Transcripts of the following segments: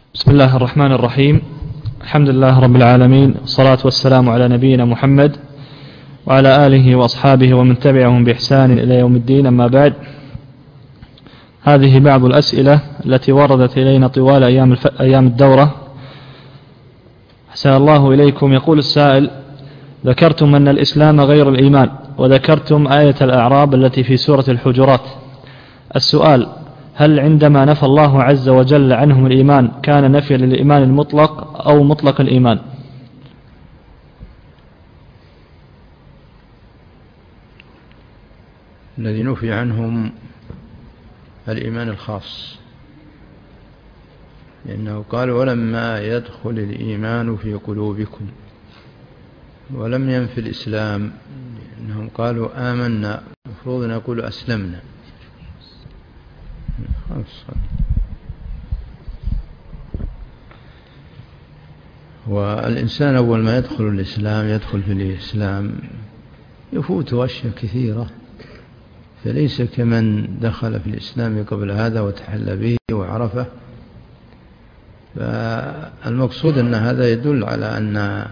بسم الله الرحمن الرحيم. الحمد لله رب العالمين، والصلاة والسلام على نبينا محمد وعلى آله وأصحابه ومن تبعهم بإحسان إلى يوم الدين. أما بعد، هذه بعض الأسئلة التي وردت إلينا طوال أيام الدورة. أحسن الله إليكم. يقول السائل: ذكرتم أن الإسلام غير الإيمان، وذكرتم آية الأعراب التي في سورة الحجرات. السؤال: هل عندما نفى الله عز وجل عنهم الإيمان كان نفي للإيمان المطلق أو مطلق الإيمان؟ الذي نفي عنهم الإيمان الخاص، لأنه قال: ولما يدخل الإيمان في قلوبكم، ولم ينفي الإسلام، لأنهم قالوا آمنا، المفروض أن يقولوا أسلمنا. والإنسان أول ما يدخل الإسلام يدخل في الإسلام يفوته أشياء كثيرة، فليس كمن دخل في الإسلام قبل هذا وتحلى به وعرفه. فالمقصود أن هذا يدل على أن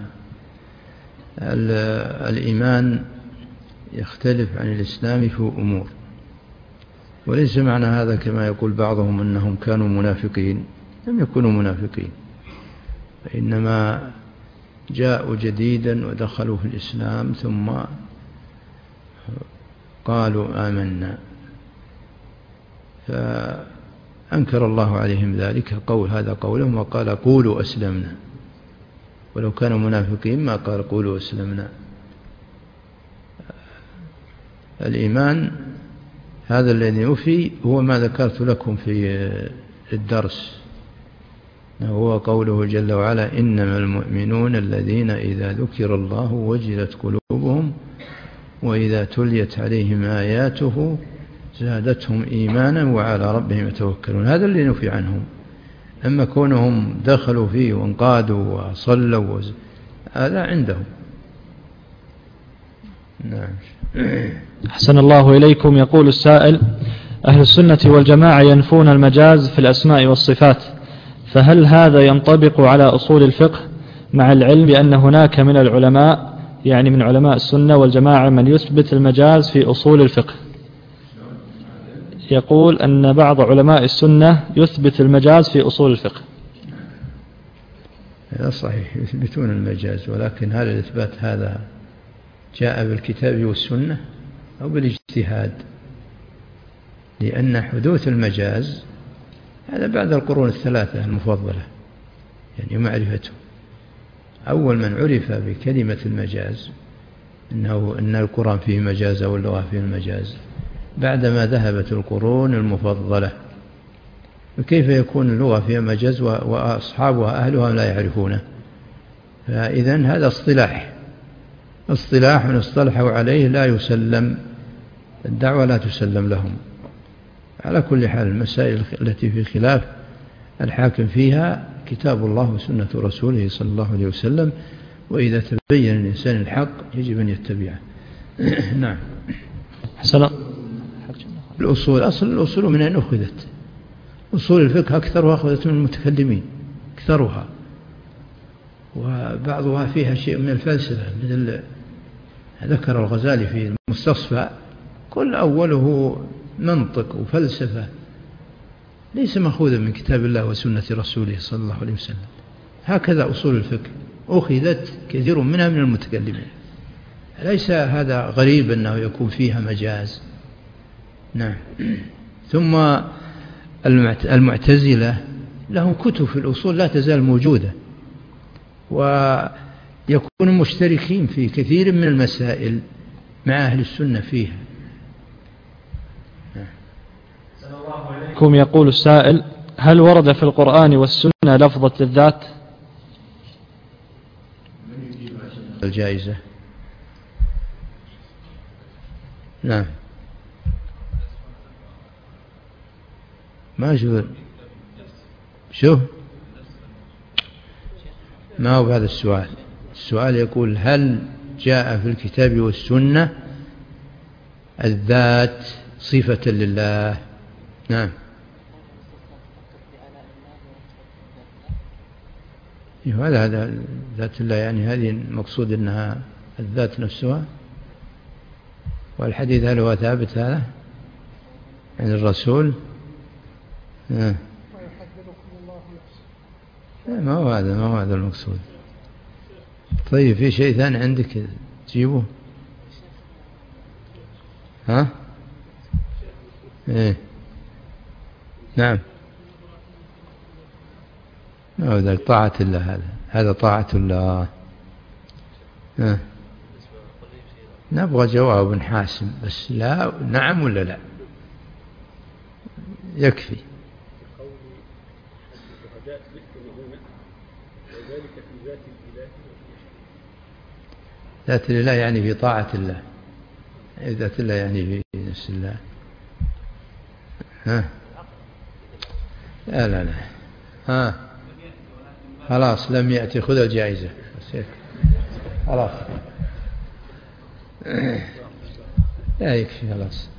الإيمان يختلف عن الإسلام في أمور، وليس معنى هذا كما يقول بعضهم أنهم كانوا منافقين. لم يكونوا منافقين، فإنما جاءوا جديدا ودخلوا في الإسلام ثم قالوا آمنا، فأنكر الله عليهم ذلك. هذا قولهم، وقال: قولوا أسلمنا. ولو كانوا منافقين ما قال قولوا أسلمنا. الإيمان هذا الذي يفي هو ما ذكرت لكم في الدرس، هو قوله جل وعلا: إنما المؤمنون الذين إذا ذكر الله وجلت قلوبهم وإذا تليت عليهم آياته زادتهم إيمانا وعلى ربهم يتوكلون. هذا اللي نفي عنهم. أما كونهم دخلوا فيه وانقادوا وصلوا هذا عندهم. نعم. أحسن الله إليكم. يقول السائل: أهل السنة والجماعة ينفون المجاز في الأسماء والصفات، فهل هذا ينطبق على أصول الفقه، مع العلم بأن هناك من العلماء، يعني من علماء السنة والجماعة، من يثبت المجاز في أصول الفقه؟ يقول أن بعض علماء السنة يثبت المجاز في أصول الفقه. هذا صحيح، يثبتون المجاز، ولكن هل الإثبات هذا جاء بالكتاب والسنة أو بالاجتهاد؟ لأن حدوث المجاز هذا بعد القرون الثلاثة المفضلة، يعني معرفته. أول من عرف بكلمة المجاز أن القرآن فيه مجاز أو اللغة فيه المجاز بعدما ذهبت القرون المفضلة. وكيف يكون اللغة فيها مجاز وأصحابها أهلها لا يعرفونه؟ فإذن هذا اصطلاح من اصطلحوا عليه لا يسلم، الدعوة لا تسلم لهم. على كل حال، المسائل التي في خلاف الحاكم فيها كتاب الله وسنة رسوله صلى الله عليه وسلم، وإذا تبين الإنسان الحق يجب أن يتبعه. نعم. الأصول، أصل الأصول من أين أخذت؟ أصول الفقه أكثرها أخذت من المتكلمين، أكثرها، وبعضها فيها شيء من الفلسفة، مثل ذكر الغزالي في المستصفى: كل أوله منطق وفلسفة، ليس مأخوذا من كتاب الله وسنة رسوله صلى الله عليه وسلم. هكذا أصول الفقه أخذت كثير منها من المتكلمين، ليس هذا غريب أنه يكون فيها مجاز. نعم. ثم المعتزلة لهم كتب في الأصول لا تزال موجودة، ويكونوا مشتركين في كثير من المسائل مع أهل السنة فيها. يقول السائل: هل ورد في القرآن والسنة لفظة الذات؟ الجائزة. نعم. ما شوف ما هو هذا السؤال. السؤال يقول: هل جاء في الكتاب والسنة الذات صفة لله؟ نعم. هذا ذات الله، يعني هذه المقصود أنها الذات نفسها. والحديث هل هو ثابت هذا عن الرسول؟ ما هو هذا المقصود. طيب في شيء ثاني عندك تجيبه؟ ها؟ إيه؟ نعم. هذا طاعة الله، هذا طاعة الله. نبغى جواب حاسم بس، لا نعم ولا لا يكفي. ذات الله يعني في طاعة الله، ذات الله يعني في نفس الله. لا خلاص لم يأتي، خذ الجائزة خلاص. لا يكفي خلاص.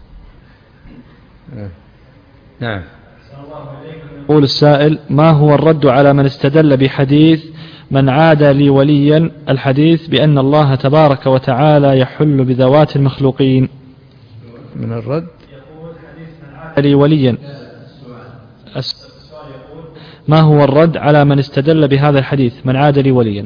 نعم. يقول السائل: ما هو الرد على من استدل بحديث من عادى لي وليا، الحديث بأن الله تبارك وتعالى يحل بذوات المخلوقين؟ من الرد لي وليا، ما هو الرد على من استدل بهذا الحديث من عاد لي وليا؟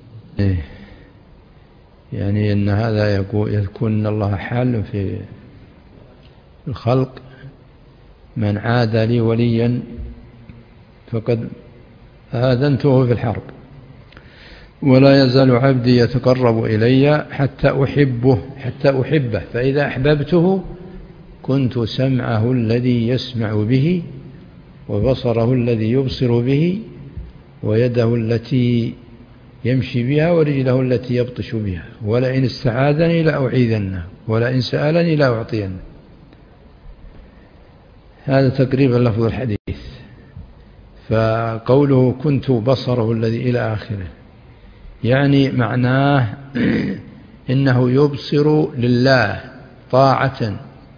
يعني أن هذا يكون أن الله حال في الخلق. من عاد لي وليا فقد آذنته في الحرب، ولا يزال عبدي يتقرب إلي حتى أحبه، فإذا أحببته كنت سمعه الذي يسمع به، وبصره الذي يبصر به، ويده التي يمشي بها، ورجله التي يبطش بها، ولئن استعاذني لأعيذنه، ولئن سألني لأعطينه. هذا تقريبا لفظ الحديث. فقوله كنت بصره الذي إلى آخره يعني معناه إنه يبصر لله طاعة،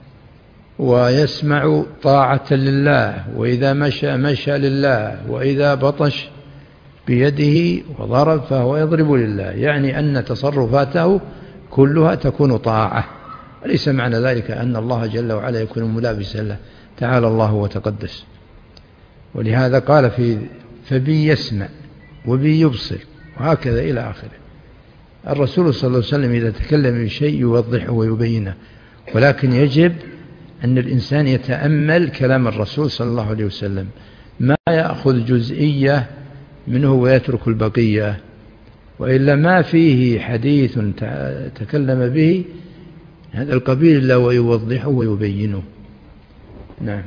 ويسمع طاعة لله، وإذا مشى لله، وإذا بطش بيده وضرب فهو يضرب لله، يعني أن تصرفاته كلها تكون طاعة. وليس معنى ذلك أن الله جل وعلا يكون ملابسا له، تعالى الله وتقدس. ولهذا قال فبي يسمع وبي يبصر، وهكذا إلى آخره. الرسول صلى الله عليه وسلم إذا تكلم بشيء يوضحه ويبينه، ولكن يجب أن الإنسان يتأمل كلام الرسول صلى الله عليه وسلم، ما يأخذ جزئية منه ويترك البقية، وإلا ما فيه حديث تكلم به هذا القبيل إلا ويوضحه ويبينه. نعم.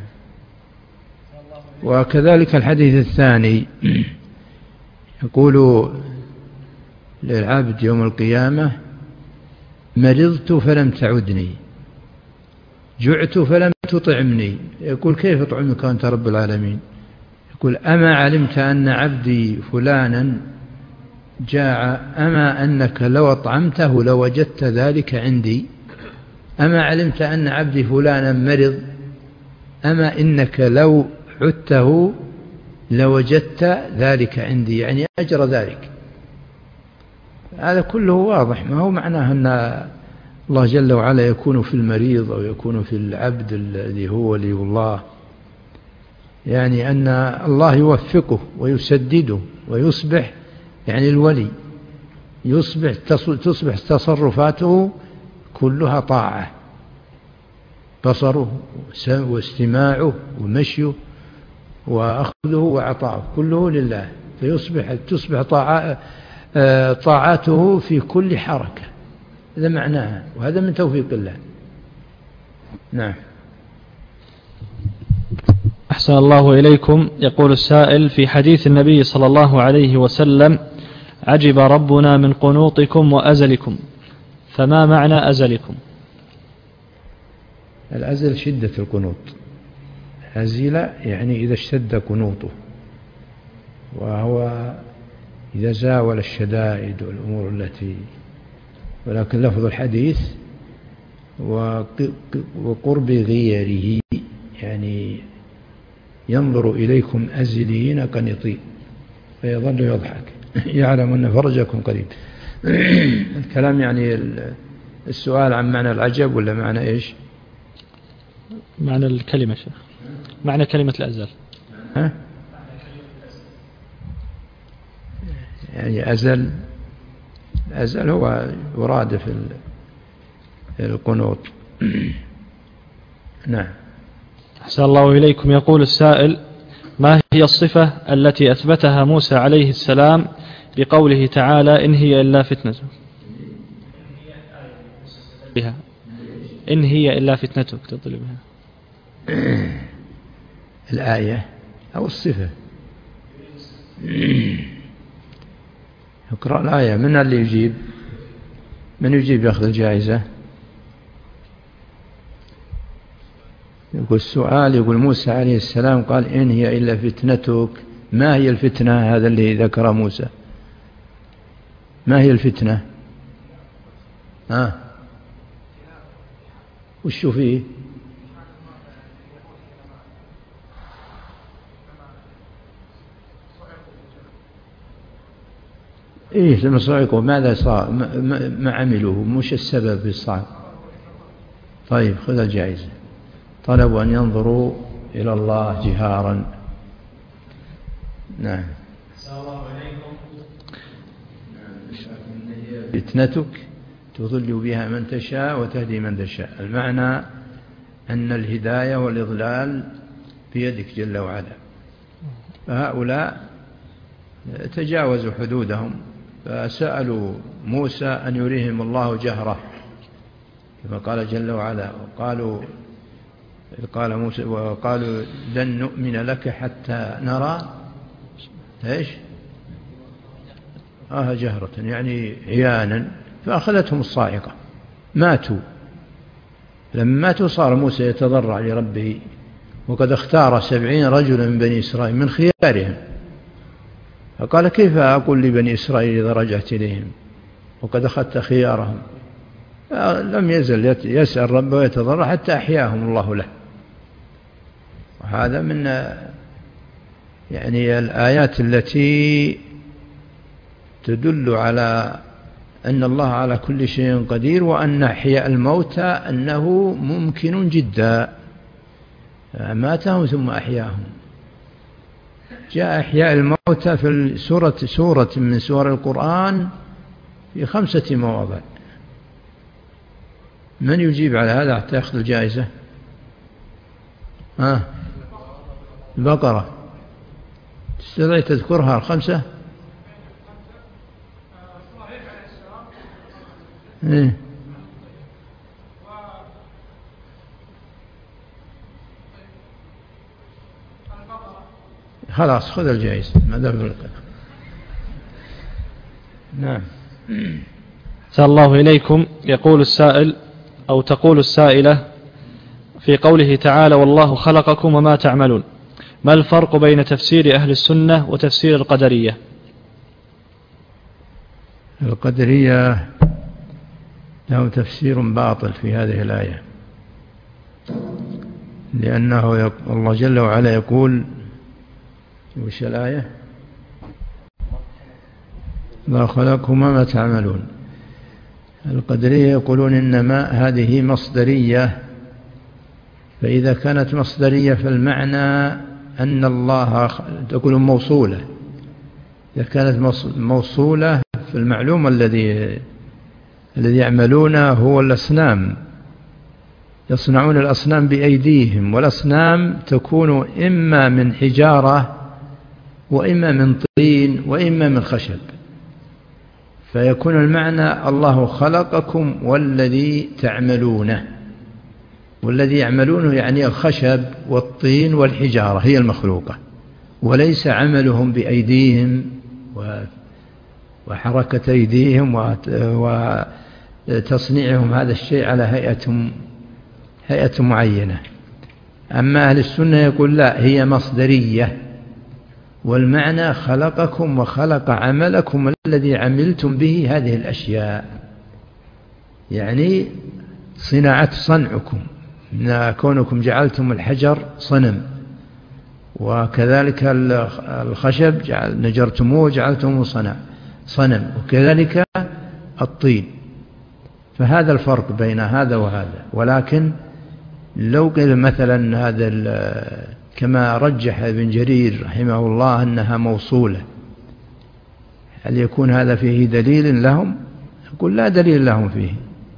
وكذلك الحديث الثاني يقول للعبد يوم القيامة: مرضت فلم تعدني، جعت فلم تطعمني. يقول: كيف أطعمك أنت رب العالمين؟ يقول: أما علمت أن عبدي فلانا جاع، أما أنك لو أطعمته لوجدت ذلك عندي؟ أما علمت أن عبدي فلانا مرض، أما إنك لو عدته لوجدت ذلك عندي، يعني أجر ذلك. هذا كله واضح، ما هو معناه أن الله جل وعلا يكون في المريض أو يكون في العبد الذي هو ولي الله، يعني أن الله يوفقه ويسدده ويصبح، يعني الولي تصبح تصرفاته كلها طاعة، بصره واستماعه ومشيه وأخذه وعطاؤه كله لله، تصبح طاعاته في كل حركة. هذا معناها، وهذا من توفيق الله. نعم. أحسن الله إليكم. يقول السائل: في حديث النبي صلى الله عليه وسلم: عجب ربنا من قنوطكم وأزلكم، فما معنى أزلكم؟ الأزل شدة القنوط، أزل يعني إذا اشتد قنوطه، وهو إذا زاول الشدائد والأمور التي، ولكن لفظ الحديث وقرب غيره، يعني ينظر إليكم أزلين قنطين فيظل يضحك. يعلم أن فرجكم قريب. الكلام يعني السؤال عن معنى العجب ولا معنى إيش؟ معنى الكلمة شيخ، معنى كلمة الأزل. ها؟ يعني أزل هو وراد في القنوط. نعم. أحسن الله إليكم. يقول السائل: ما هي الصفة التي أثبتها موسى عليه السلام بقوله تعالى: إن هي إلا فتنتك؟ إن هي إلا فتنتك تضل بها. الآية أو الصفة؟ اقرأ الآية. من اللي يجيب؟ من يجيب يأخذ الجائزة؟ يقول السؤال، يقول موسى عليه السلام قال: إن هي إلا فتنتك. ما هي الفتنة؟ هذا اللي ذكر موسى. ما هي الفتنة؟ وش فيه؟ إيه لما صعقوا ماذا صار؟ ما عملوه؟ مش السبب في الصعق؟ طيب خذ الجائزة. طلبوا أن ينظروا إلى الله جهارا. نعم. فتنتك تضل بها من تشاء وتهدي من تشاء. المعنى أن الهداية والإضلال بيدك جل وعلا. فهؤلاء تجاوزوا حدودهم فسألوا موسى أن يريهم الله جهرة كما قال جل وعلا. قال موسى: وقالوا لن نؤمن لك حتى نرى إيش؟ جهرة، يعني عيانا. فأخذتهم الصاعقة، ماتوا. لما ماتوا صار موسى يتضرع لربه، وقد اختار 70 رجلا من بني إسرائيل من خيارهم، فقال: كيف أقول لبني إسرائيل إذا رجعت إليهم وقد أخذت خيارهم؟ لم يزل يسأل ربه ويتضرع حتى أحياهم الله له. وهذا من يعني الآيات التي تدل على أن الله على كل شيء قدير، وأن إحياء الموتى أنه ممكن جدا. ماتهم ثم أحياهم. جاء إحياء الموتى في سورة من سور القرآن في 5 مواضع. من يجيب على هذا حتى يأخذ الجائزة؟ البقرة. تستطيع تذكرها 5؟ إيه؟ خلاص خذ الجائزة ما دام. نعم. أحسن الله إليكم. يقول السائل أو تقول السائلة: في قوله تعالى: والله خلقكم وما تعملون، ما الفرق بين تفسير أهل السنة وتفسير القدرية؟ القدرية له تفسير باطل في هذه الآية، لأنه الله جل وعلا يقول: وش الآية؟ ما خلقكم وما تعملون. القدرية يقولون إنما هذه مصدرية، فإذا كانت مصدرية فالمعنى أن الله، تقول موصولة. إذا كانت موصولة فالمعلوم الذي يعملونه هو الأصنام، يصنعون الأصنام بأيديهم، والأصنام تكون إما من حجارة وإما من طين وإما من خشب، فيكون المعنى الله خلقكم والذي تعملونه. والذي يعملونه يعني الخشب والطين والحجارة هي المخلوقة، وليس عملهم بأيديهم وحركة أيديهم وتصنيعهم هذا الشيء على هيئة معينة. أما أهل السنة يقول لا، هي مصدرية، والمعنى خلقكم وخلق عملكم الذي عملتم به هذه الأشياء، يعني صنعكم، كونكم جعلتم الحجر صنم وكذلك الخشب نجرتموه جعلتموه صنم، وكذلك الطين. فهذا الفرق بين هذا وهذا. ولكن لو قيل مثلا هذا كما رجح ابن جرير رحمه الله أنها موصولة، هل يكون هذا فيه دليل لهم؟ يقول لا دليل لهم فيه،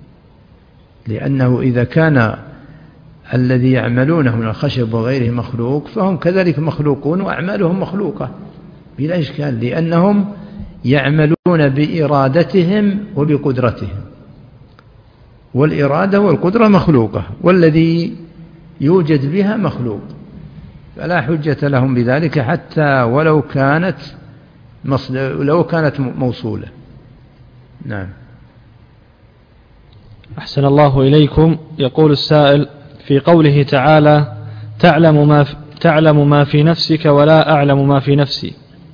لأنه إذا كان الذي يعملونه من الخشب وغيره مخلوق فهم كذلك مخلوقون وأعمالهم مخلوقة بلا إشكال، لأنهم يعملون بإرادتهم وبقدرتهم، والإرادة والقدرة مخلوقة، والذي يوجد بها مخلوق، فلا حجة لهم بذلك حتى ولو كانت موصولة. نعم. أحسن الله إليكم. يقول السائل: في قوله تعالى: تعلم ما في نفسك ولا أعلم ما في نفسي،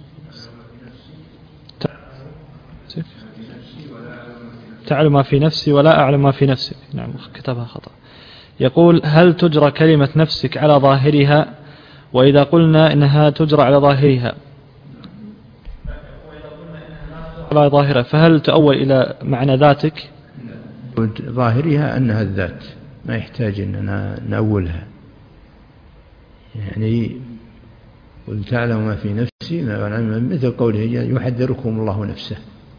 تعلم ما في نفسي ولا أعلم ما في نفسك. نعم، كتبها خطأ. يقول: هل تجرى كلمة نفسك على ظاهرها؟ وإذا قلنا إنها تجرى على ظاهرها فهل تؤول إلى معنى ذاتك؟ ظاهرها أنها الذات، ما يحتاج أننا نأولها. يعني قل تعلم ما في نفسي مثل قوله يحذركم الله نفسه.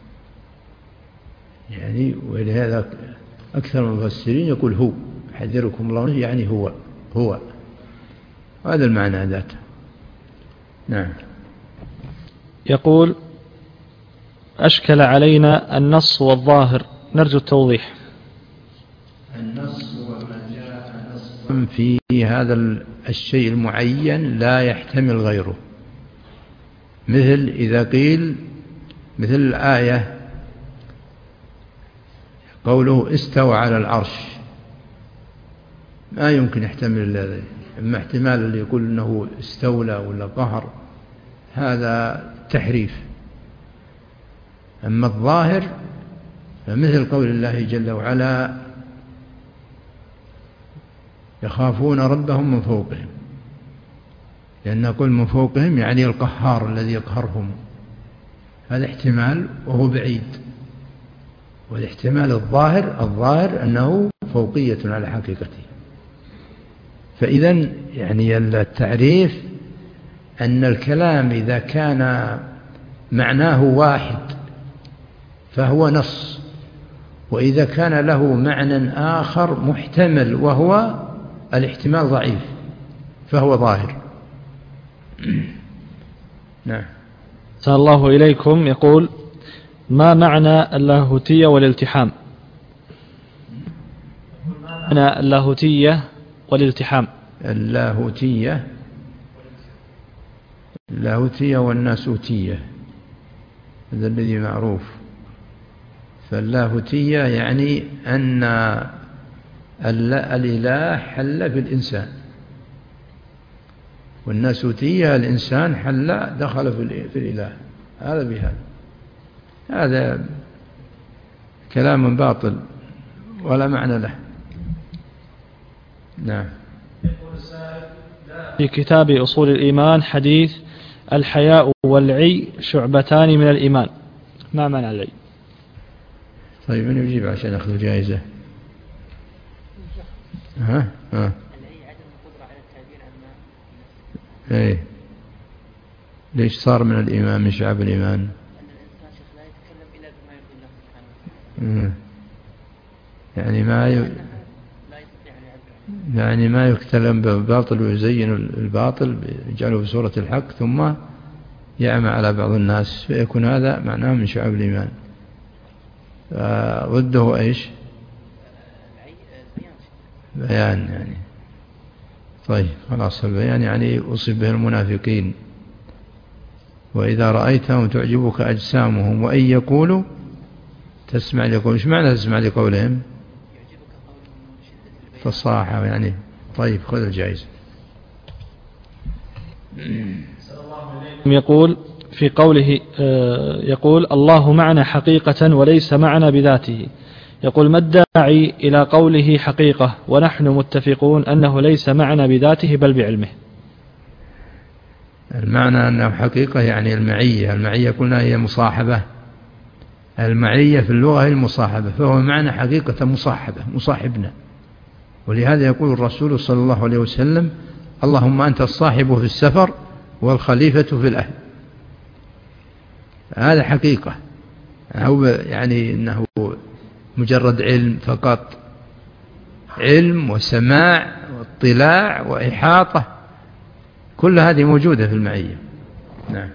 يعني ولهذا أكثر المفسرين يقول هو يحذركم الله نفسه، يعني هو هذا المعنى ذاته. نعم. يقول: أشكل علينا النص والظاهر، نرجو التوضيح. النص وما جاء نص في هذا الشيء المعين لا يحتمل غيره، مثل إذا قيل مثل الآية قوله استوى على العرش، ما يمكن يحتمل هذا. أما احتمال اللي يقول أنه استولى ولا قهر، هذا تحريف. أما الظاهر فمثل قول الله جل وعلا يخافون ربهم من فوقهم، لأن نقول من فوقهم يعني القهار الذي يقهرهم، هذا احتمال وهو بعيد. والاحتمال الظاهر أنه فوقية على حقيقته. فإذا يعني التعريف أن الكلام إذا كان معناه واحد فهو نص، وإذا كان له معنى آخر محتمل وهو الاحتمال ضعيف فهو ظاهر. نعم. أحسن الله إليكم. يقول: ما معنى اللاهوتية والالتحام؟ معنى اللاهوتية والالتحام. اللاهوتية والناسوتية، هذا الذي معروف. فاللاهوتية يعني أن الإله حل في الإنسان، والناسوتية الإنسان حل دخل في الإله. هذا بهذا، هذا كلام باطل ولا معنى له. نعم. في كتاب أصول الإيمان حديث: الحياء والعي شعبتان من الإيمان، ما معنى العي؟ طيب من يجيب عشان أخذ جائزة؟ العي عدم القدرة على التعبير عن ما ليش صار من الإيمان، من شعب الإيمان؟ أن الإنسان لا يتكلم إلا بما يرضي الله سبحانه وتعالى. يعني ما يتكلم بالباطل ويزين الباطل يجعله في صورة الحق ثم يعمى على بعض الناس، فيكون هذا معناه من شعب الإيمان. ضده إيش؟ بيان يعني. طيب خلاص، البيان يعني أصيب به المنافقين. وإذا رأيتهم تعجبك أجسامهم وإن يقولوا تسمع لقولهم. إيش معنى تسمع لقولهم؟ فصاحة يعني. طيب خذ الجائزة. يقول في قوله يقول: الله معنا حقيقة وليس معنا بذاته. يقول: ما الداعي إلى قوله حقيقة ونحن متفقون أنه ليس معنا بذاته بل بعلمه؟ المعنى أنه حقيقة يعني المعية قلنا هي مصاحبة، المعية في اللغة هي المصاحبة، فهو معنى حقيقة مصاحبنا. ولهذا يقول الرسول صلى الله عليه وسلم: اللهم أنت الصاحب في السفر والخليفة في الأهل. هذا حقيقة، هو يعني أنه مجرد علم فقط، علم وسماع واطلاع وإحاطة، كل هذه موجودة في المعية. نعم.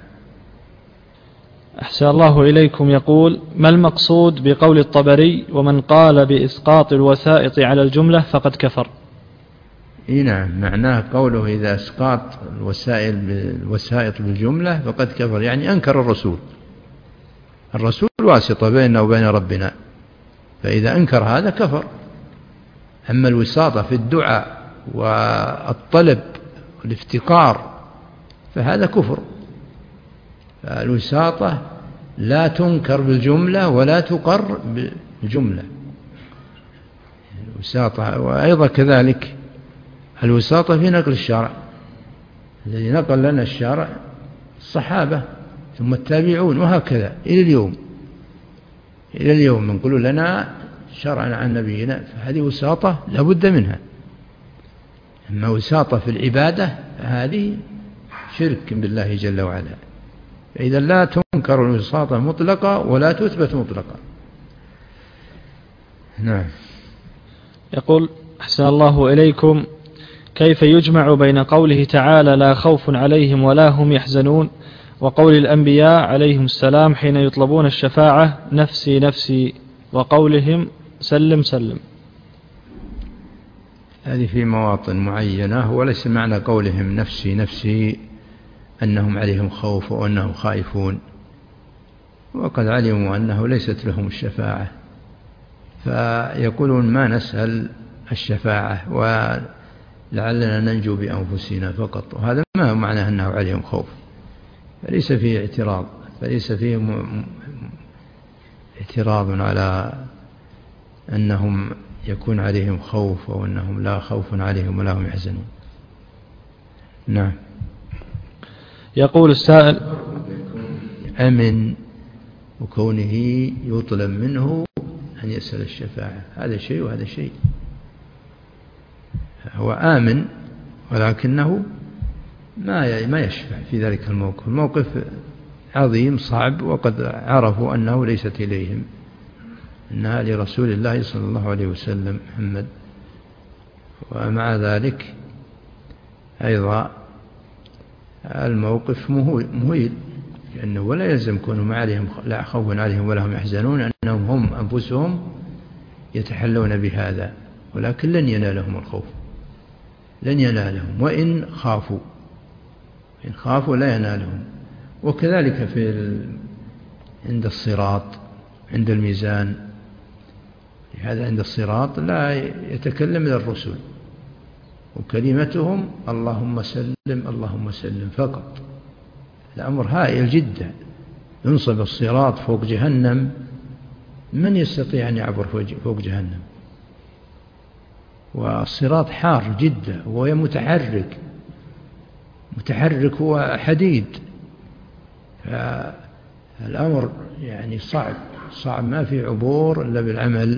أحسن الله إليكم. يقول: ما المقصود بقول الطبري: ومن قال بإسقاط الوسائط على الجملة فقد كفر؟ نعم، معناه قوله إذا أسقاط الوسائط بالجملة فقد كفر، يعني أنكر الرسول واسطة بيننا وبين ربنا، فإذا أنكر هذا كفر. أما الوساطة في الدعاء والطلب والافتقار فهذا كفر. فالوساطة لا تنكر بالجملة ولا تقر بالجملة، الوساطة. وأيضا كذلك الوساطة في نقل الشرع، الذي نقل لنا الشرع الصحابة ثم التابعون، وهكذا إلى اليوم نقول لنا شرعا عن نبينا، فهذه وساطة لا بد منها. أما وساطة في العبادة هذه شرك بالله جل وعلا، فإذا لا تنكر الوساطة مطلقة ولا تثبت مطلقة. نعم. يقول: أحسن الله إليكم، كيف يجمع بين قوله تعالى لا خوف عليهم ولا هم يحزنون وقول الأنبياء عليهم السلام حين يطلبون الشفاعة نفسي نفسي وقولهم سلم سلم؟ هذه في مواطن معينة، وليس معنى قولهم نفسي نفسي أنهم عليهم خوف وأنهم خائفون، وقد علموا أنه ليست لهم الشفاعة، فيقولون ما نسأل الشفاعة ولعلنا ننجو بأنفسنا فقط، وهذا ما معناه أنه عليهم خوف، فليس فيه اعتراض، فليس فيه اعتراض على أنهم يكون عليهم خوف أو أنهم لا خوف عليهم ولا هم يحزنون. نعم. يقول السائل: أمن وكونه يطلب منه أن يسأل الشفاعة، هذا شيء وهذا شيء. هو آمن ولكنه ما يشفع في ذلك الموقف، الموقف عظيم صعب، وقد عرفوا أنه ليست إليهم، إنها لرسول الله صلى الله عليه وسلم محمد. ومع ذلك أيضا الموقف مهيل، لأنه ولا يلزم كونوا ما عليهم لا خوف عليهم ولا هم يحزنون أنهم هم أنفسهم يتحلون بهذا، ولكن لن ينالهم الخوف، لن ينالهم، وإن خافوا لا ينالهم. وكذلك عند الصراط، عند الميزان، هذا عند الصراط لا يتكلم إلا الرسل، وكلمتهم اللهم سلم اللهم سلم فقط. الأمر هائل جدا، ينصب الصراط فوق جهنم، من يستطيع أن يعبر فوق جهنم؟ والصراط حار جدا، وهو متحرك هو حديد، فالأمر يعني صعب، ما في عبور إلا بالعمل.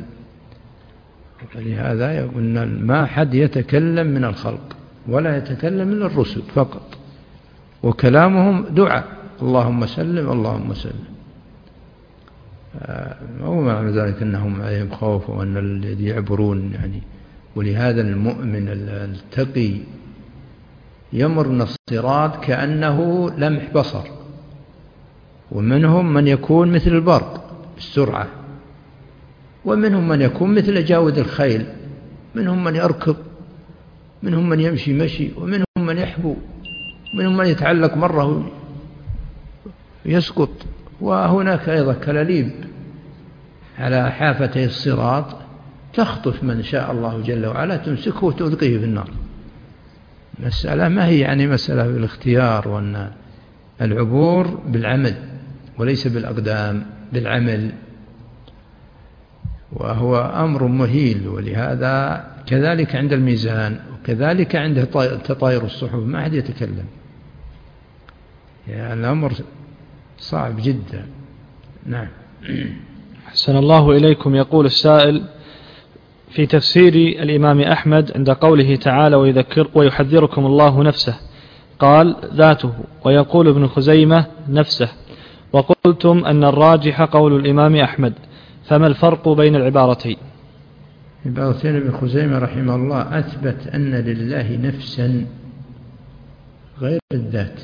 فلهذا يقولنا ما حد يتكلم من الخلق ولا يتكلم من الرسل فقط، وكلامهم دعاء اللهم سلم اللهم سلم. هو معنى ذلك أنهم عليهم خوف وأن الذي يعبرون يعني. ولهذا المؤمن التقي يمر من الصراط كأنه لمح بصر، ومنهم من يكون مثل البرق بالسرعة، ومنهم من يكون مثل جاود الخيل، منهم من يركض، منهم من يمشي مشي، ومنهم من يحبو، منهم من يتعلق مرة يسقط. وهناك أيضا كلاليب على حافتي الصراط تخطف من شاء الله جل وعلا، تمسكه وتلقيه في النار. مسألة ما هي يعني مسألة بالاختيار، وأن العبور بالعمل وليس بالأقدام، بالعمل، وهو أمر مهيل. ولهذا كذلك عند الميزان، وكذلك عند تطاير الصحف ما أحد يتكلم، يعني الأمر صعب جدا. نعم. أحسن الله إليكم. يقول السائل: في تفسير الإمام أحمد عند قوله تعالى ويحذركم الله نفسه، قال ذاته، ويقول ابن خزيمة نفسه، وقلتم أن الراجح قول الإمام أحمد، فما الفرق بين العبارتين؟ عبارتين ابن خزيمة رحمه الله أثبت أن لله نفسا غير الذات،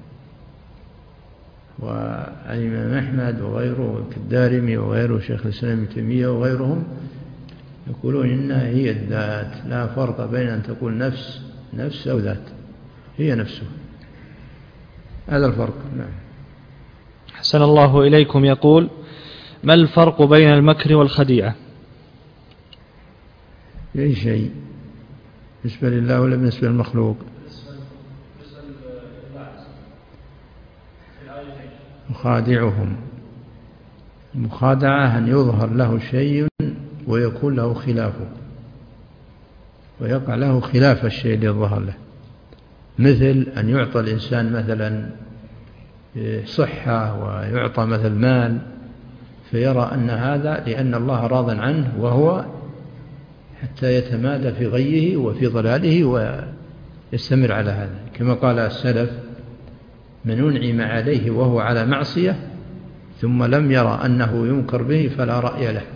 والإمام أحمد وغيره كالدارمي وغيره شيخ الإسلام ابن تيمية وغيرهم يقولون إنها هي الذات، لا فرق بين أن تكون نفس أو ذات، هي نفسه، هذا الفرق. نعم. أحسن الله إليكم. يقول: ما الفرق بين المكر والخديعة؟ أي شيء بالنسبة لله ولا بالنسبة للمخلوق؟ مخادعهم، المخادعة أن يظهر له شيء ويكون له خلافه، ويقع له خلاف الشيء اللي يظهر له، مثل أن يعطى الإنسان مثلا صحة ويعطى مثل مال، فيرى أن هذا لأن الله راض عنه، وهو حتى يتمادى في غيه وفي ضلاله ويستمر على هذا، كما قال السلف: من أنعم عليه وهو على معصية ثم لم يرى أنه ينكر به فلا رأي له.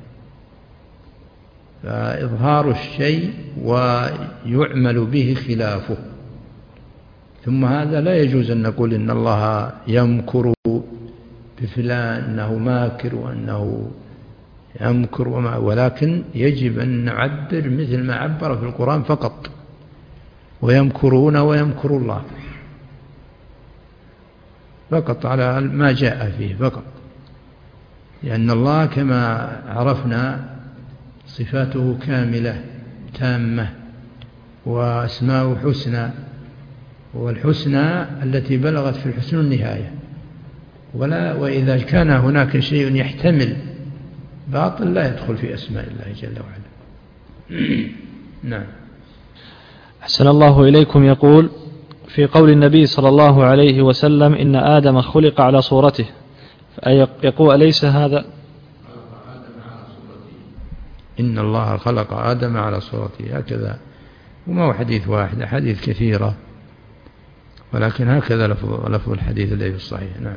فإظهار الشيء ويعمل به خلافه، ثم هذا لا يجوز أن نقول إن الله يمكر بفلان أنه ماكر وأنه يمكر ولكن يجب أن نعبر مثل ما عبر في القرآن فقط: ويمكرون ويمكر الله، فقط على ما جاء فيه فقط، لأن الله كما عرفنا صفاته كاملة تامة وأسماءه حسنى، والحسنى التي بلغت في الحسن النهاية، وإذا كان هناك شيء يحتمل باطل لا يدخل في أسماء الله جل وعلا. نعم. أحسن الله إليكم. يقول: في قول النبي صلى الله عليه وسلم: إن آدم خلق على صورته، يقول أليس هذا؟ إن الله خلق آدم على صورته، هكذا، وما هو حديث واحد، حديث كثيرة، ولكن هكذا لفظ الحديث الذي في الصحيح. نعم.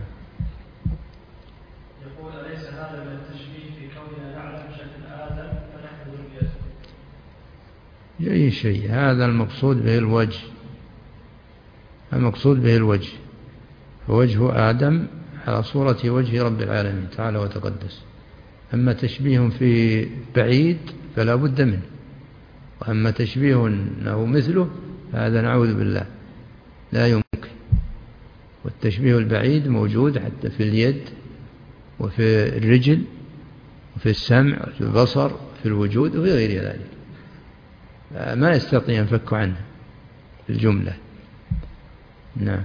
يقول: أليس هذا من التشبيه في كوننا نعلم شكل آدم فنحن ذريته؟ أي شيء، هذا المقصود به الوجه، المقصود به الوجه، فوجه آدم على صورة وجه رب العالمين تعالى وتقدس. أما تشبيه في بعيد فلا بد منه، وأما تشبيه أنه مثله هذا نعوذ بالله لا يمكن. والتشبيه البعيد موجود حتى في اليد وفي الرجل وفي السمع وفي البصر وفي الوجود وفي غير ذلك، ما يستطيع ينفك عنه الجملة. نعم.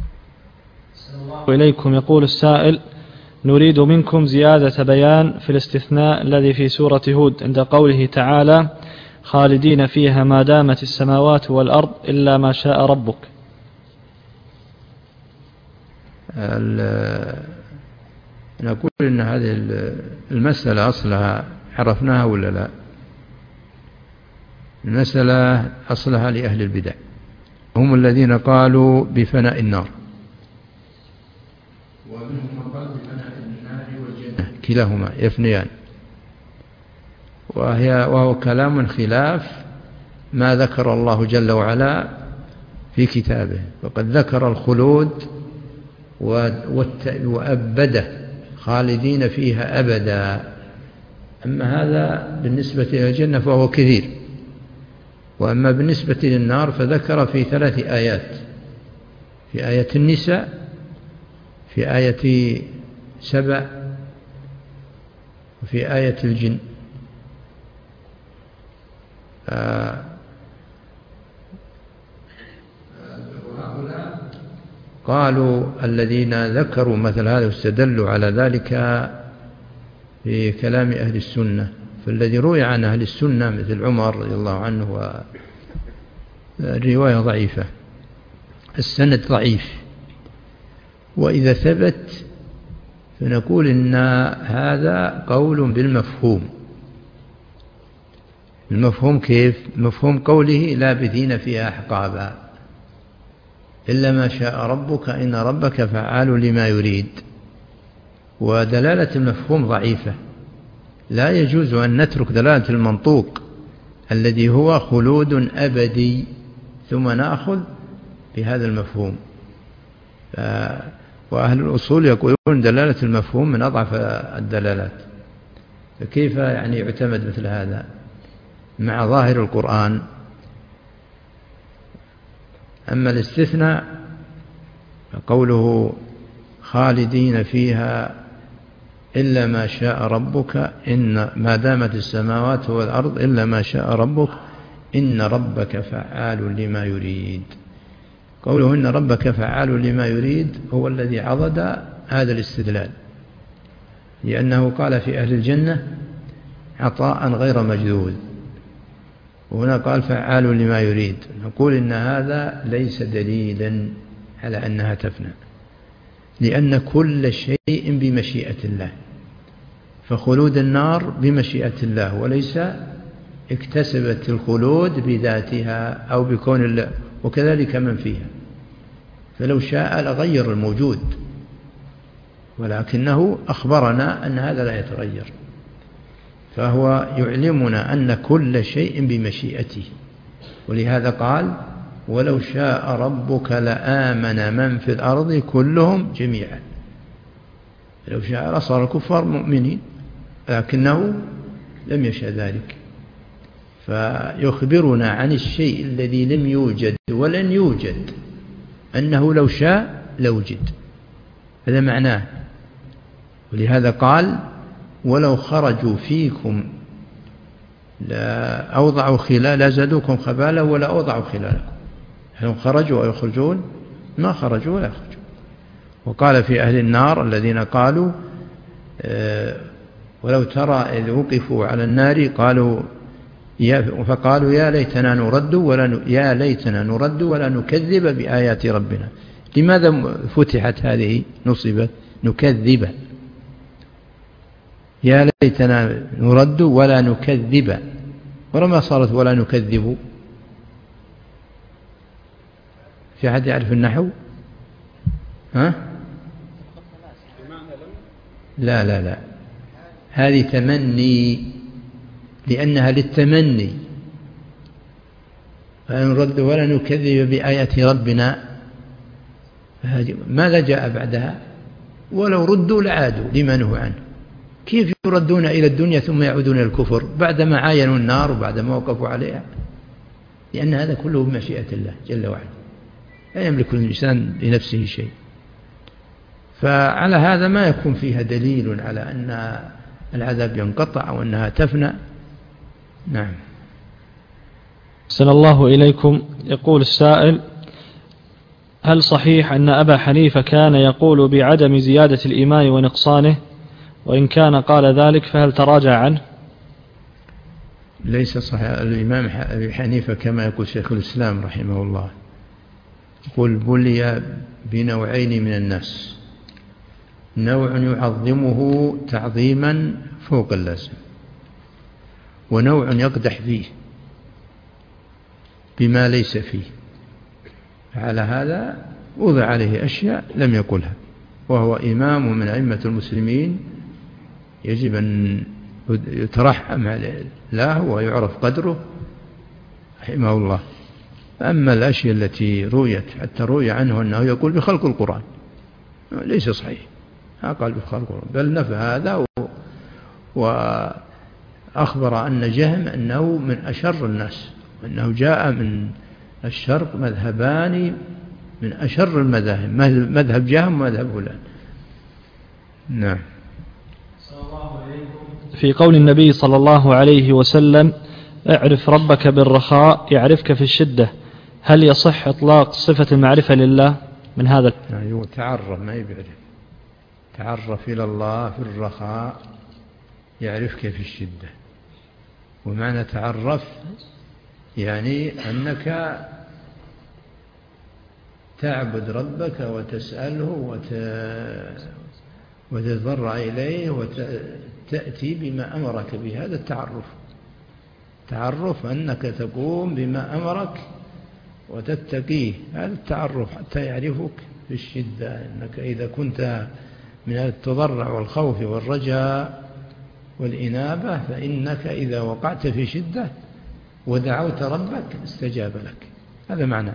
وإليكم. يقول السائل: نريد منكم زيادة بيان في الاستثناء الذي في سورة هود عند قوله تعالى: خالدين فيها ما دامت السماوات والأرض إلا ما شاء ربك. نقول إن هذه المسألة أصلها عرفناها ولا لا؟ المسألة أصلها لأهل البدع، هم الذين قالوا بفناء النار، ومنهم قال بفناء النار والجنة، كلاهما يفنيان، وهو كلام خلاف ما ذكر الله جل وعلا في كتابه، فقد ذكر الخلود وأبده خالدين فيها أبدا. أما هذا بالنسبة إلى الجنة فهو كثير، وأما بالنسبة للنار فذكر في 3 آيات: في آية النساء، في آية 7، وفي آية الجن. قالوا الذين ذكروا مثل هذا واستدلوا على ذلك في كلام أهل السنة، فالذي روي عن أهل السنة مثل عمر رضي الله عنه والرواية ضعيفة، السند ضعيف، وإذا ثبت فنقول إن هذا قول بالمفهوم. المفهوم كيف؟ مفهوم قوله لابثين فيها أحقابا إلا ما شاء ربك إن ربك فعال لما يريد. ودلالة المفهوم ضعيفة، لا يجوز أن نترك دلالة المنطوق الذي هو خلود أبدي ثم نأخذ بهذا المفهوم. وأهل الأصول يقولون دلالة المفهوم من أضعف الدلالات، فكيف يعني يعتمد مثل هذا مع ظاهر القرآن؟ أما الاستثناء قوله خالدين فيها إلا ما شاء ربك إن ما دامت السماوات والأرض إلا ما شاء ربك إن ربك فعال لما يريد. قوله إن ربك فعال لما يريد هو الذي عضد هذا الاستدلال، لأنه قال في أهل الجنة عطاء غير مجذوذ، وهنا قال فعال لما يريد. نقول إن هذا ليس دليلا على أنها تفنى، لأن كل شيء بمشيئة الله، فخلود النار بمشيئة الله وليس اكتسبت الخلود بذاتها أو بكون الله، وكذلك من فيها، فلو شاء لغير الموجود، ولكنه أخبرنا أن هذا لا يتغير، فهو يعلمنا أن كل شيء بمشيئته. ولهذا قال ولو شاء ربك لآمن من في الأرض كلهم جميعا. لو شاء لصار الكفار مؤمنين، لكنه لم يشاء ذلك، فيخبرنا عن الشيء الذي لم يوجد ولن يوجد أنه لو شاء لوجد، هذا معناه. ولهذا قال ولو خرجوا فيكم لا أوضعوا خلال لا زادوكم خبالا ولا أوضعوا خلالكم. هم خرجوا أو يخرجون؟ ما خرجوا ولا يخرجون. وقال في أهل النار الذين قالوا ولو ترى إذ وقفوا على النار فقالوا يا ليتنا نرد ولا نكذب بآيات ربنا. لماذا فتحت هذه نصبت نكذب؟ يا ليتنا نرد ولا نكذب، ولما صارت ولا نكذب؟ في أحد يعرف النحو؟ ها؟ لا هذه تمني، لأنها للتمني، فنرد ولا نكذب بآيات ربنا. ماذا جاء بعدها؟ ولو ردوا لعادوا لما نهوا عنه. كيف يردون إلى الدنيا ثم يعودون إلى الكفر بعدما عاينوا النار وبعدما وقفوا عليها؟ لأن هذا كله بمشيئة الله جل وعلا، لا يملك الإنسان لنفسه شيء. فعلى هذا ما يكون فيها دليل على أن العذاب ينقطع أو أنها تفنى. نعم. أحسن الله إليكم. يقول السائل: هل صحيح أن أبا حنيفة كان يقول بعدم زيادة الإيمان ونقصانه؟ وإن كان قال ذلك فهل تراجع عنه؟ ليس صحيح. الإمام أبي حنيفة كما يقول شيخ الإسلام رحمه الله يقول بلي بنوعين من الناس: نوع يعظمه تعظيما فوق اللازم، ونوع يقدح فيه بما ليس فيه. على هذا وضع عليه أشياء لم يقلها، وهو إمام من أئمة المسلمين، يجب أن يترحم له ويعرف قدره رحمه الله. أما الأشياء التي رويت حتى روي عنه أنه يقول بخلق القرآن، ليس صحيح. قال بخلق القرآن، بل نفى هذا وأخبر أن جهم أنه من أشر الناس، وأنه جاء من الشرق مذهبان من أشر المذاهب، مذهب جهم ومذهب فلان. نعم. في قول النبي صلى الله عليه وسلم: اعرف ربك بالرخاء يعرفك في الشدة، هل يصح إطلاق صفة المعرفة لله من هذا؟ يعني تعرف، ما يبعرف. تعرف إلى الله في الرخاء يعرفك في الشدة. ومعنى تعرف يعني أنك تعبد ربك وتسأله وتتضرع إليه وتأتي بما أمرك به. هذا التعرف، تعرف أنك تقوم بما أمرك وتتقيه. هذا التعرف حتى يعرفك في الشدة، أنك إذا كنت من التضرع والخوف والرجاء والإنابة فإنك إذا وقعت في شدة ودعوت ربك استجاب لك. هذا معنى.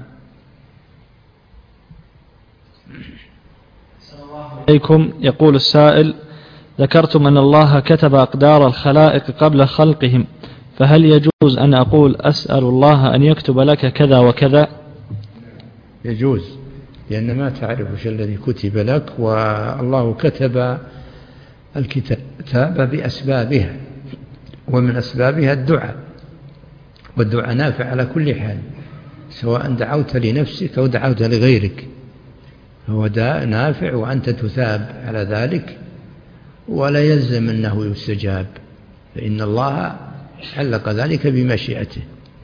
عليكم. يقول السائل: ذكرتم أن الله كتب أقدار الخلائق قبل خلقهم، فهل يجوز أن أقول أسأل الله أن يكتب لك كذا وكذا؟ يجوز، لأن ما تعرف وش الذي كتب لك، والله كتب الكتاب بأسبابها، ومن أسبابها الدعاء، والدعاء نافع على كل حال، سواء دعوت لنفسك أو دعوت لغيرك، هو نافع وأنت تثاب على ذلك، ولا يلزم أنه يستجاب، فإن الله علق ذلك بمشيئته،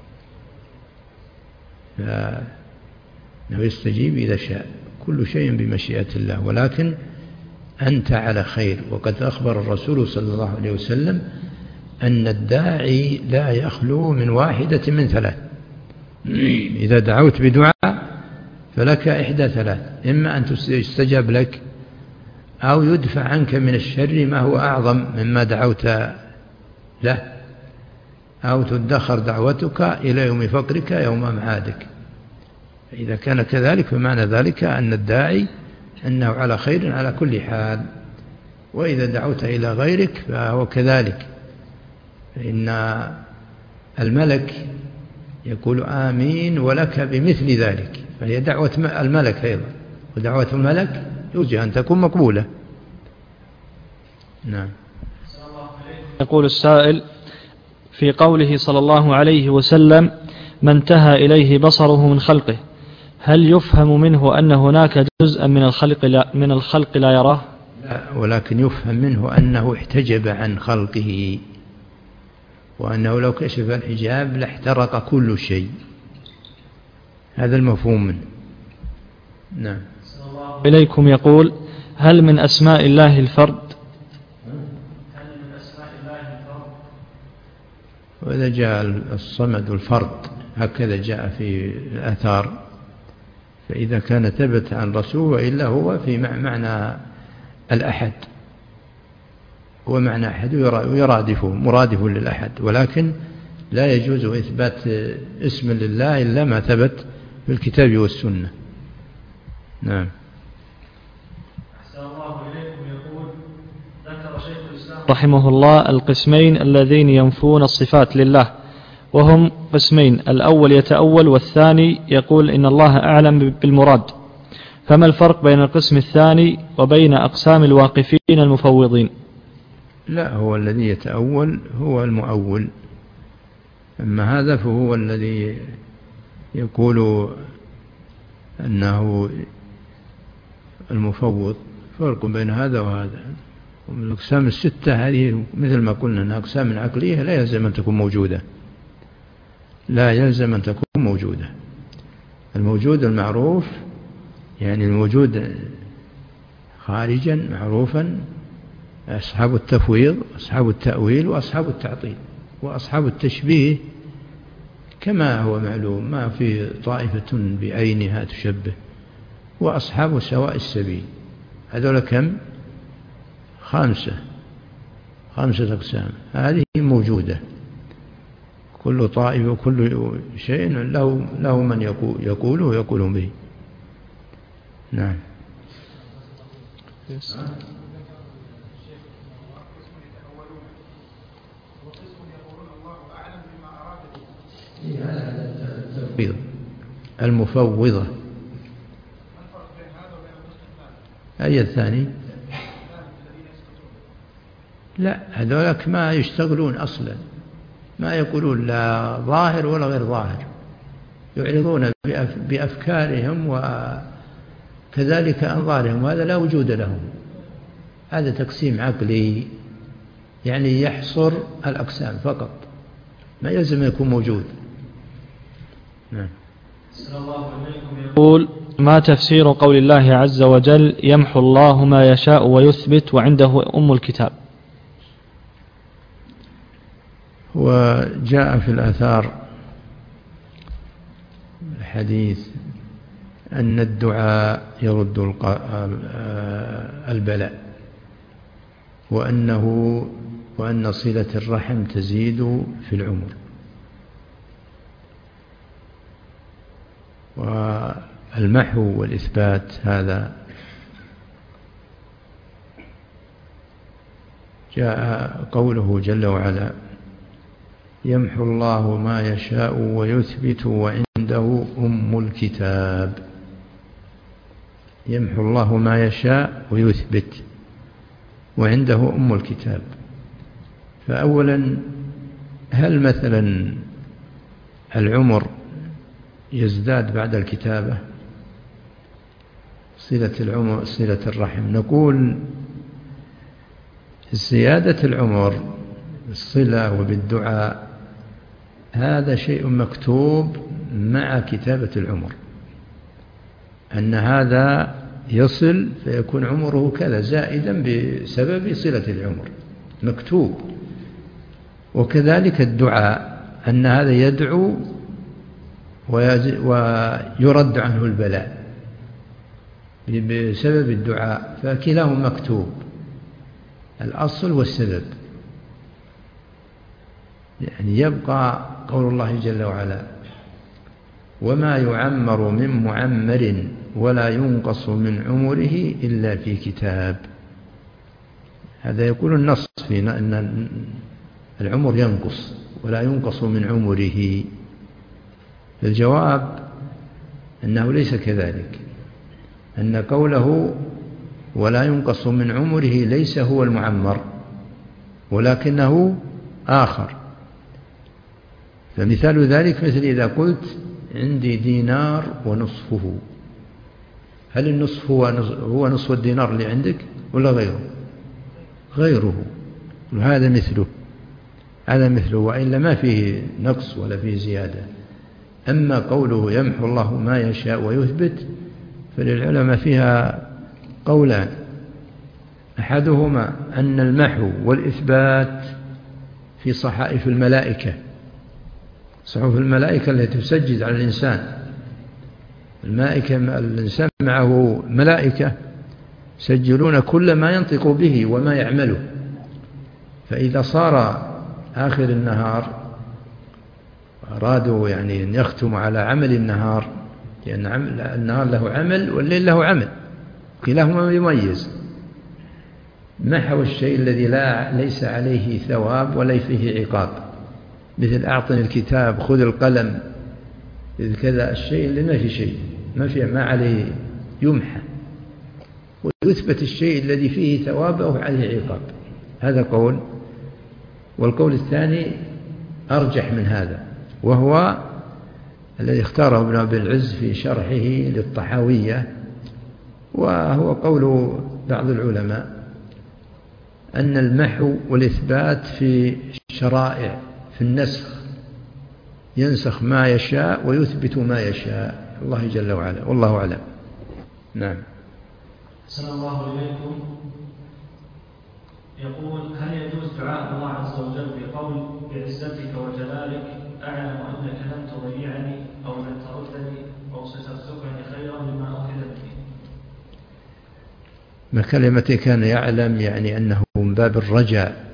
فإنه يستجيب إذا شاء، كل شيء بمشيئة الله. ولكن أنت على خير، وقد أخبر الرسول صلى الله عليه وسلم أن الداعي لا يخلو من واحدة من ثلاث. إذا دعوت بدعاء فلك إحدى ثلاث: إما أن يستجاب لك، أو يدفع عنك من الشر ما هو أعظم مما دعوت له، أو تدخر دعوتك إلى يوم فقرك يوم معادك. إذا كان كذلك فمعنى ذلك أن الداعي أنه على خير على كل حال. وإذا دعوت إلى غيرك فهو كذلك، فإن الملك يقول آمين ولك بمثل ذلك، فهي دعوة الملك أيضا، ودعوة الملك يرجى أن تكون مقبولة. نعم. يقول السائل: في قوله صلى الله عليه وسلم: ما انتهى إليه بصره من خلقه، هل يفهم منه أن هناك جزءا من الخلق لا يراه؟ لا، ولكن يفهم منه أنه احتجب عن خلقه، وأنه لو كشف الحجاب لاحترق كل شيء. هذا المفهوم منه. نعم. إليكم. يقول: هل من أسماء الله الفرد؟ وإذا جاء الصمد الفرد هكذا جاء في الآثار، فإذا كان ثبت عن رسول، وإلا هو في معنى الأحد، ومعنى أحد مرادف للأحد، ولكن لا يجوز إثبات اسم لله إلا ما ثبت في الكتاب والسنة. نعم. رحمه الله القسمين الذين ينفون الصفات لله، وهم قسمين: الأول يتأول، والثاني يقول إن الله أعلم بالمراد. فما الفرق بين القسم الثاني وبين أقسام الواقفين المفوضين؟ لا، هو الذي يتأول هو المؤول، أما هذا فهو الذي يقول أنه المفوض. فرق بين هذا وهذا. ومن الأقسام الستة هذه مثل ما قلنا أنها أقسام عقلية لا يلزم أن تكون موجودة، لا يلزم أن تكون موجودة. الموجود المعروف، يعني الموجود خارجا معروفا، أصحاب التفويض، أصحاب التأويل، وأصحاب التعطيل، وأصحاب التشبيه كما هو معلوم، ما في طائفة بعينها تشبه، وأصحاب سواء السبيل. هذول كم؟ خمسة أقسام. هذه موجودة، كل طائفة وكل شيء له من يقوله ويقولون به. نعم. المفوضة. أي الثاني؟ لا، هذولك ما يشتغلون أصلا، ما يقولون لا ظاهر ولا غير ظاهر، يعرضون بأفكارهم وكذلك أنظارهم، وهذا لا وجود لهم. هذا تقسيم عقلي، يعني يحصر الأقسام فقط، ما يلزم يكون موجود. نعم. يقول: ما تفسير قول الله عز وجل: يمحو الله ما يشاء ويثبت وعنده أم الكتاب؟ وجاء في الآثار الحديث أن الدعاء يرد البلاء، وأن صلة الرحم تزيد في العمر، والمحو والإثبات هذا جاء قوله جل وعلا: يمحو الله ما يشاء ويثبت وعنده أم الكتاب. يمحو الله ما يشاء ويثبت وعنده أم الكتاب. فأولا، هل مثلا العمر يزداد بعد الكتابة؟ صلة الرحم، نقول زيادة العمر بالصلة وبالدعاء هذا شيء مكتوب مع كتابة العمر، أن هذا يصل فيكون عمره كذا زائدا بسبب صلة العمر، مكتوب. وكذلك الدعاء، أن هذا يدعو ويرد عنه البلاء بسبب الدعاء، فكلاهما مكتوب، الأصل والسبب. يعني يبقى قول الله جل وعلا: وما يعمر من معمر ولا ينقص من عمره إلا في كتاب. هذا يقول النص فينا أن العمر ينقص ولا ينقص من عمره. الجواب أنه ليس كذلك، أن قوله ولا ينقص من عمره ليس هو المعمر، ولكنه آخر. فمثال ذلك مثل إذا قلت: عندي دينار ونصفه، هل النصف هو نصف الدينار اللي عندك ولا غيره؟ وهذا مثله، هذا مثله، وإلا ما فيه نقص ولا فيه زيادة. أما قوله يمحو الله ما يشاء ويثبت، فللعلماء فيها قولان: أحدهما أن المحو والإثبات في صحائف الملائكة، صحف الملائكة التي تسجل على الإنسان. الإنسان معه ملائكة يسجلون كل ما ينطق به وما يعمله. فإذا صار آخر النهار أرادوا يعني أن يختموا على عمل النهار، لأن النهار له عمل والليل له عمل، كلاهما يميز. محو الشيء الذي ليس عليه ثواب ولا فيه عقاب، مثل أعطني الكتاب، خذ القلم، إذ كذا الشيء اللي ما في شيء، ما عليه يمحى، ويثبت الشيء الذي فيه ثواب أو عليه عقاب. هذا قول. والقول الثاني أرجح من هذا، وهو الذي اختاره ابن أبي العز في شرحه للطحاوية، وهو قول بعض العلماء أن المحو والإثبات في شرائع، في النسخ، ينسخ ما يشاء ويثبت ما يشاء الله جل وعلا، والله أعلم. نعم. أحسن الله إليكم. يقول: هل يجوز دعاء الله عز وجل بقول: بعزتك وجلالك أعلم أنك لن تضيعني أو لن تردني أو سترزقني خيرا مما أخذ مني؟ ما كلمة كان يعلم يعني أنه من باب الرجاء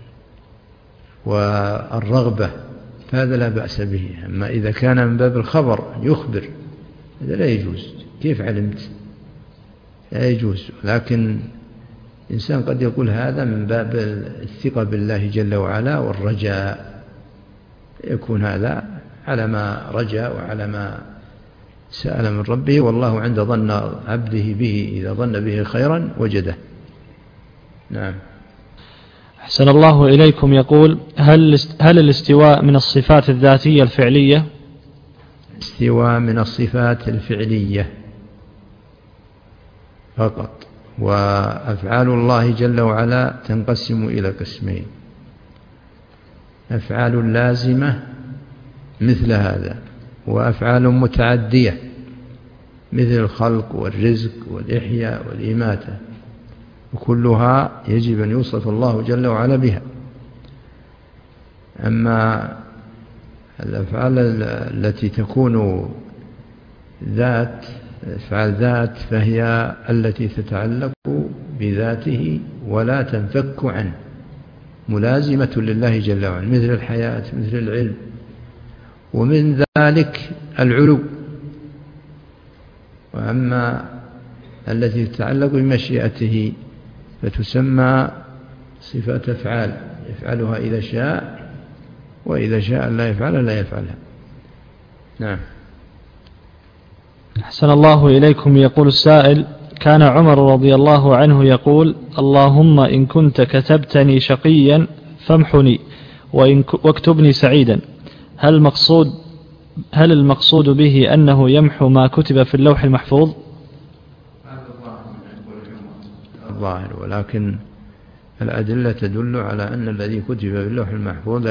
والرغبة، فهذا لا بأس به. أما إذا كان من باب الخبر يخبر، هذا لا يجوز. كيف علمت؟ لا يجوز. لكن الإنسان قد يقول هذا من باب الثقة بالله جل وعلا والرجاء، يكون هذا على ما رجاء وعلى ما سأل من ربه، والله عند ظن عبده به، إذا ظن به خيرا وجده. نعم. أحسن الله إليكم. يقول: هل الاستواء من الصفات الذاتية الفعلية؟ استواء من الصفات الفعلية فقط، وأفعال الله جل وعلا تنقسم إلى قسمين: أفعال لازمة مثل هذا، وأفعال متعدية مثل الخلق والرزق والإحياء والإماتة، وكلها يجب أن يوصف الله جل وعلا بها. أما الأفعال التي تكون ذات، أفعال ذات، فهي التي تتعلق بذاته ولا تنفك عنه، ملازمة لله جل وعلا، مثل الحياة، مثل العلم، ومن ذلك العلو. وأما التي تتعلق بمشيئته فتسمى صفات أفعال، يفعلها إذا شاء، وإذا شاء لا يفعلها لا يفعلها. نعم. أحسن الله إليكم. يقول السائل: كان عمر رضي الله عنه يقول: اللهم إن كنت كتبتني شقيا فامحني واكتبني سعيدا. هل المقصود به أنه يمحو ما كتب في اللوح المحفوظ؟ الظاهر، ولكن الأدلة تدل على أن الذي كتب في اللوح المحفوظ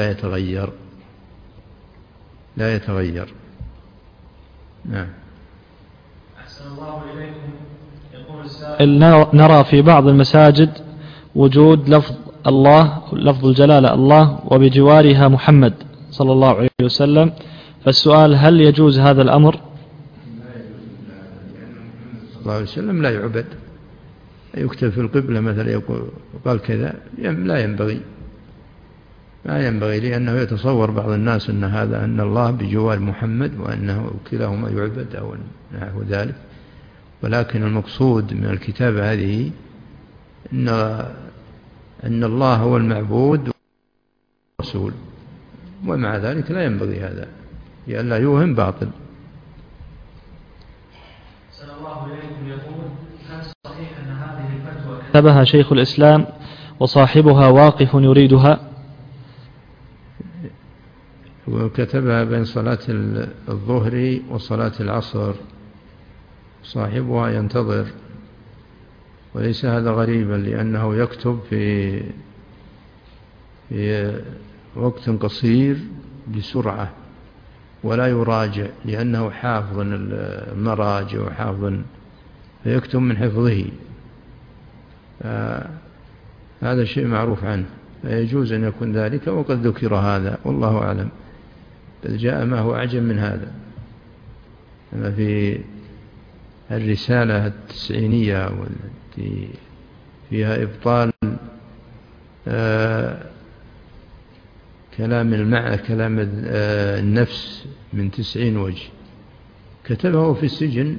لا يتغير. نعم. أحسن الله إليكم. يقول السائل: نرى في بعض المساجد وجود لفظ الله، لفظ الجلالة الله، وبجوارها محمد صلى الله عليه وسلم، فالسؤال: هل يجوز هذا الأمر؟ صلى الله عليه وسلم لا يعبد، يكتب في القبلة مثلا يقال كذا، ما ينبغي، لأنه يتصور بعض الناس أن الله بجوار محمد وأنه كلاهما يعبد أو نحو ذلك. ولكن المقصود من الكتابة هذه أن الله هو المعبود والرسول، ومع ذلك لا ينبغي هذا لئلا يوهم باطل. صلى الله عليه يقول: هل صحيح أن هذه الفتوى كتبها شيخ الإسلام وصاحبها واقف يريدها؟ وكتبها بين صلاة الظهر وصلاة العصر، صاحبها ينتظر، وليس هذا غريبا، لأنه يكتب في وقت قصير بسرعة ولا يراجع، لأنه حافظ المراجع وحافظ، فيكتب من حفظه. هذا شيء معروف عنه، فيجوز أن يكون ذلك، وقد ذكر هذا والله أعلم، بل جاء ما هو أعجب من هذا. أما في الرسالة التسعينية والتي فيها إبطال كلام النفس من 90 وجه، كتبه في السجن،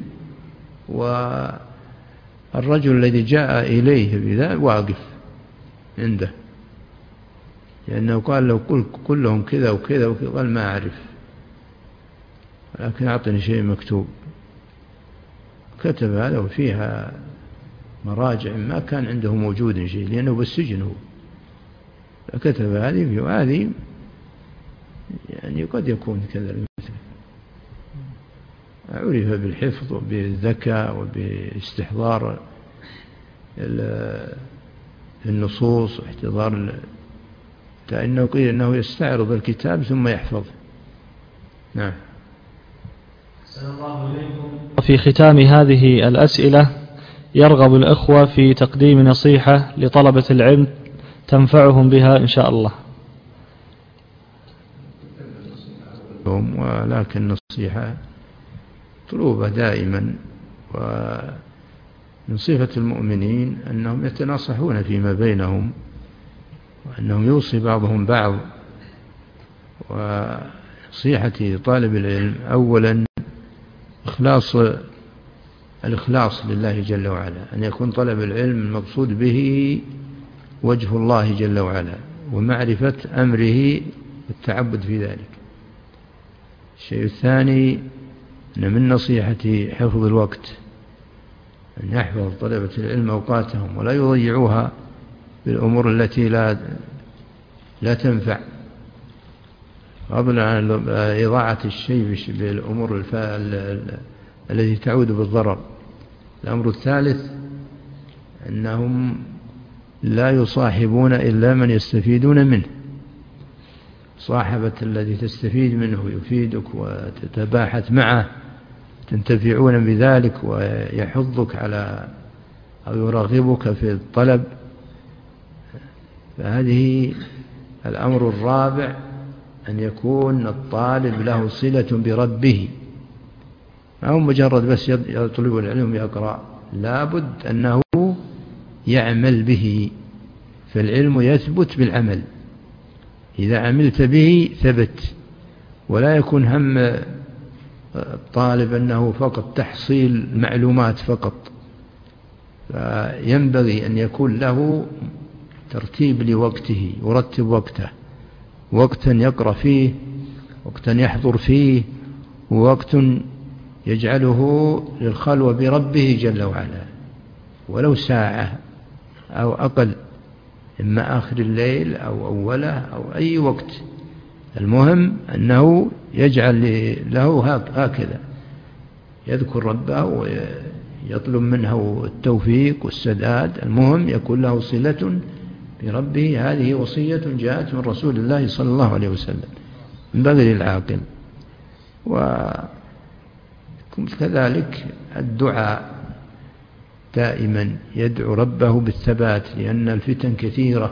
والرجل الذي جاء إليه بذلك واقف عنده، لأنه قال لو قل لهم كذا وكذا وكذا، قال ما أعرف، لكن أعطني شيء مكتوب. كتب هذا وفيها مراجع ما كان عنده موجود شيء، لأنه بالسجن هو، فكتب هذه، وهذه يعني قد يكون كذا المثل، عرف بالحفظ وبالذكاء وباستحضار النصوص واحتضار، لأنه قيل أنه يستعرض الكتاب ثم يحفظه. نعم. وفي ختام هذه الأسئلة يرغب الأخوة في تقديم نصيحة لطلبة العلم تنفعهم بها إن شاء الله. ولكن النصيحة طلوبة دائما، ومن صفة المؤمنين أنهم يتناصحون فيما بينهم، وأنهم يوصي بعضهم بعض. ونصيحتي لطالب العلم أولا الإخلاص لله جل وعلا، أن يكون طلب العلم المقصود به وجه الله جل وعلا ومعرفة أمره والتعبد في ذلك. الشيء الثاني أن من نصيحتي حفظ الوقت، أن يحفظ طلبة العلم أوقاتهم ولا يضيعوها بالأمور التي لا تنفع، فضلا عن إضاعة الشيء بالأمور التي تعود بالضرر. الأمر الثالث أنهم لا يصاحبون إلا من يستفيدون منه، صاحبة الذي تستفيد منه يفيدك وتتباحث معه تنتفعون بذلك ويحضك على أو يرغبك في الطلب. فهذه الأمر الرابع أن يكون الطالب له صلة بربه، أو مجرد بس يطلب العلم يقرأ، لا بد أنه يعمل به، فالعلم يثبت بالعمل، إذا عملت به ثبت. ولا يكون هم الطالب أنه فقط تحصيل معلومات فقط، فينبغي أن يكون له ترتيب لوقته، يرتب وقته، وقتا يقرأ فيه، وقتا يحضر فيه، ووقت يجعله للخلوة بربه جل وعلا ولو ساعة أو أقل، إما آخر الليل أو أوله أو أي وقت، المهم أنه يجعل له هكذا يذكر ربه ويطلب منه التوفيق والسداد، المهم يكون له صلة بربه. هذه وصية جاءت من رسول الله صلى الله عليه وسلم ينبغي للعاقل. وكذلك الدعاء دائما يدعو ربه بالثبات، لأن الفتن كثيرة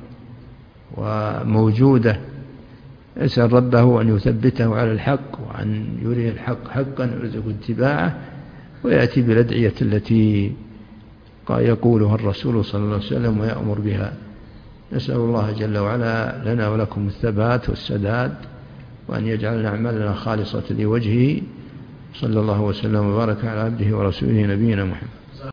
وموجودة، يسأل ربه أن يثبته على الحق وأن يريه الحق حقا ويرزق اتباعه، ويأتي بالأدعية التي يقولها الرسول صلى الله عليه وسلم ويأمر بها. نسأل الله جل وعلا لنا ولكم الثبات والسداد، وأن يجعلنا أعمالنا خالصة لوجهه. صلى الله وسلم وبارك على عبده ورسوله نبينا محمد.